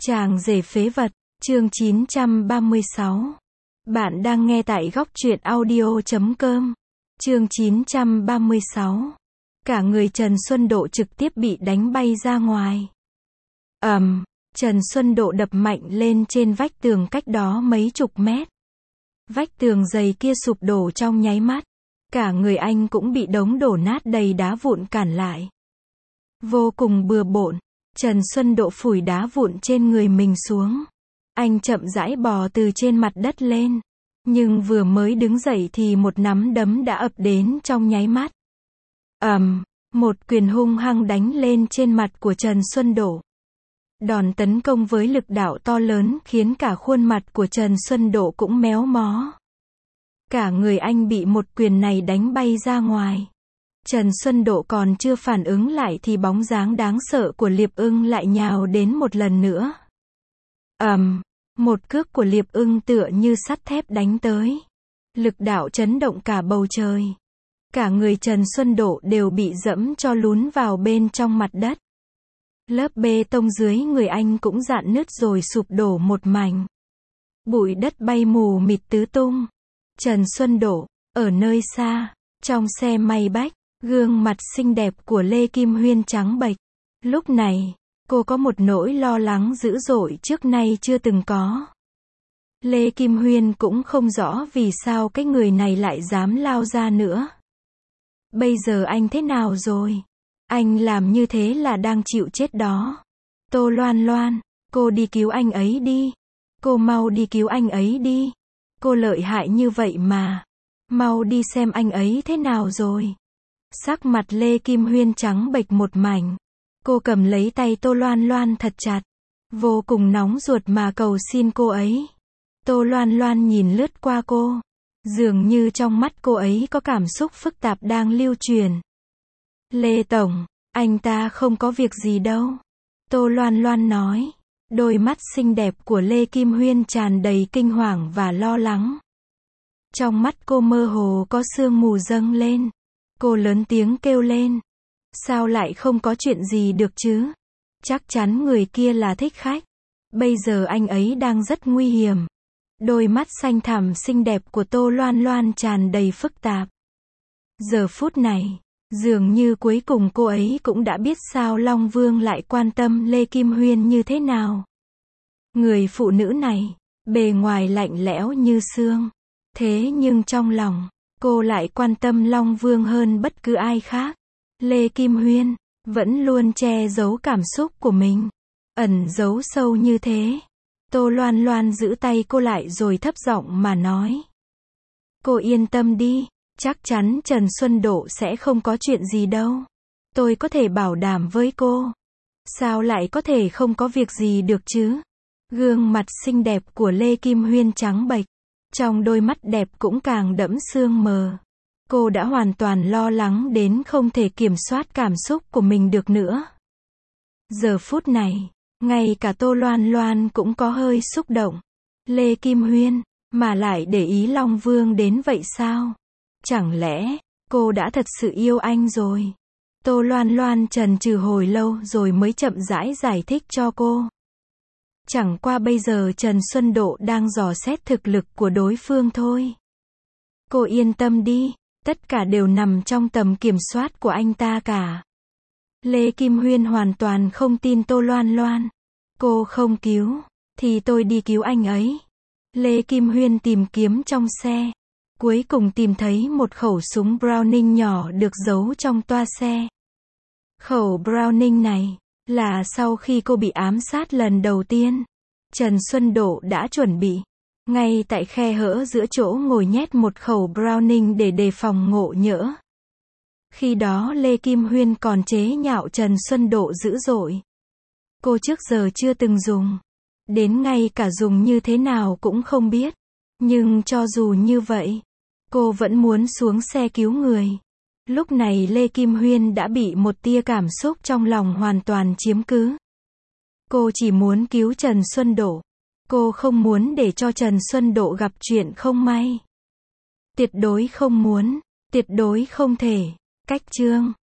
Chàng rể phế vật, chương 936. Bạn đang nghe tại góc truyện audio.com. Chương 936. Cả người Trần Xuân Độ trực tiếp bị đánh bay ra ngoài. Trần Xuân Độ đập mạnh lên trên vách tường cách đó mấy chục mét. Vách tường dày kia sụp đổ trong nháy mắt. Cả người anh cũng bị đống đổ nát đầy đá vụn cản lại. Vô cùng bừa bộn, Trần Xuân Độ phủi đá vụn trên người mình xuống. Anh chậm rãi bò từ trên mặt đất lên. Nhưng vừa mới đứng dậy thì một nắm đấm đã ập đến trong nháy mắt. Một quyền hung hăng đánh lên trên mặt của Trần Xuân Độ. Đòn tấn công với lực đạo to lớn khiến cả khuôn mặt của Trần Xuân Độ cũng méo mó. Cả người anh bị một quyền này đánh bay ra ngoài. Trần Xuân Độ còn chưa phản ứng lại thì bóng dáng đáng sợ của Liệp Ưng lại nhào đến một lần nữa. Một cước của Liệp Ưng tựa như sắt thép đánh tới. Lực đạo chấn động cả bầu trời. Cả người Trần Xuân Độ đều bị dẫm cho lún vào bên trong mặt đất. Lớp bê tông dưới người anh cũng rạn nứt rồi sụp đổ một mảnh. Bụi đất bay mù mịt tứ tung. Trần Xuân Độ, ở nơi xa, trong xe Maybach, gương mặt xinh đẹp của Lê Kim Huyên trắng bệch. Lúc này, cô có một nỗi lo lắng dữ dội trước nay chưa từng có. Lê Kim Huyên cũng không rõ vì sao cái người này lại dám lao ra nữa. Bây giờ anh thế nào rồi? Anh làm như thế là đang chịu chết đó. Tô Loan Loan, cô đi cứu anh ấy đi. Cô mau đi cứu anh ấy đi. Cô lợi hại như vậy mà. Mau đi xem anh ấy thế nào rồi. Sắc mặt Lê Kim Huyên trắng bệch một mảnh. Cô cầm lấy tay Tô Loan Loan thật chặt. Vô cùng nóng ruột mà cầu xin cô ấy. Tô Loan Loan nhìn lướt qua cô. Dường như trong mắt cô ấy có cảm xúc phức tạp đang lưu truyền. Lê Tổng, anh ta không có việc gì đâu. Tô Loan Loan nói. Đôi mắt xinh đẹp của Lê Kim Huyên tràn đầy kinh hoàng và lo lắng. Trong mắt cô mơ hồ có sương mù dâng lên. Cô lớn tiếng kêu lên. Sao lại không có chuyện gì được chứ? Chắc chắn người kia là thích khách. Bây giờ anh ấy đang rất nguy hiểm. Đôi mắt xanh thẳm xinh đẹp của Tô Loan Loan tràn đầy phức tạp. Giờ phút này, dường như cuối cùng cô ấy cũng đã biết sao Long Vương lại quan tâm Lê Kim Huyên như thế nào. Người phụ nữ này, bề ngoài lạnh lẽo như xương. Thế nhưng trong lòng, cô lại quan tâm Long Vương hơn bất cứ ai khác. Lê Kim Huyên vẫn luôn che giấu cảm xúc của mình, ẩn giấu sâu như thế. Tô Loan Loan giữ tay cô lại rồi thấp giọng mà nói. Cô yên tâm đi, chắc chắn Trần Xuân Độ sẽ không có chuyện gì đâu. Tôi có thể bảo đảm với cô. Sao lại có thể không có việc gì được chứ? Gương mặt xinh đẹp của Lê Kim Huyên trắng bệch. Trong đôi mắt đẹp cũng càng đẫm sương mờ. Cô đã hoàn toàn lo lắng đến không thể kiểm soát cảm xúc của mình được nữa. Giờ phút này, ngay cả Tô Loan Loan cũng có hơi xúc động. Lê Kim Huyên, mà lại để ý Long Vương đến vậy sao? Chẳng lẽ, cô đã thật sự yêu anh rồi? Tô Loan Loan chần chừ hồi lâu rồi mới chậm rãi giải thích cho cô. Chẳng qua bây giờ Trần Xuân Độ đang dò xét thực lực của đối phương thôi. Cô yên tâm đi, tất cả đều nằm trong tầm kiểm soát của anh ta cả. Lê Kim Huyên hoàn toàn không tin Tô Loan Loan. Cô không cứu, thì tôi đi cứu anh ấy. Lê Kim Huyên tìm kiếm trong xe. Cuối cùng tìm thấy một khẩu súng Browning nhỏ được giấu trong toa xe. Khẩu Browning này là sau khi cô bị ám sát lần đầu tiên, Trần Xuân Độ đã chuẩn bị. Ngay tại khe hở giữa chỗ ngồi nhét một khẩu Browning để đề phòng ngộ nhỡ. Khi đó Lê Kim Huyên còn chế nhạo Trần Xuân Độ dữ dội. Cô trước giờ chưa từng dùng. Đến ngay cả dùng như thế nào cũng không biết. Nhưng cho dù như vậy, cô vẫn muốn xuống xe cứu người. Lúc này Lê Kim Huyên đã bị một tia cảm xúc trong lòng hoàn toàn chiếm cứ. Cô chỉ muốn cứu Trần Xuân Độ. Cô không muốn để cho Trần Xuân Độ gặp chuyện không may. Tuyệt đối không muốn, tuyệt đối không thể. Cách chương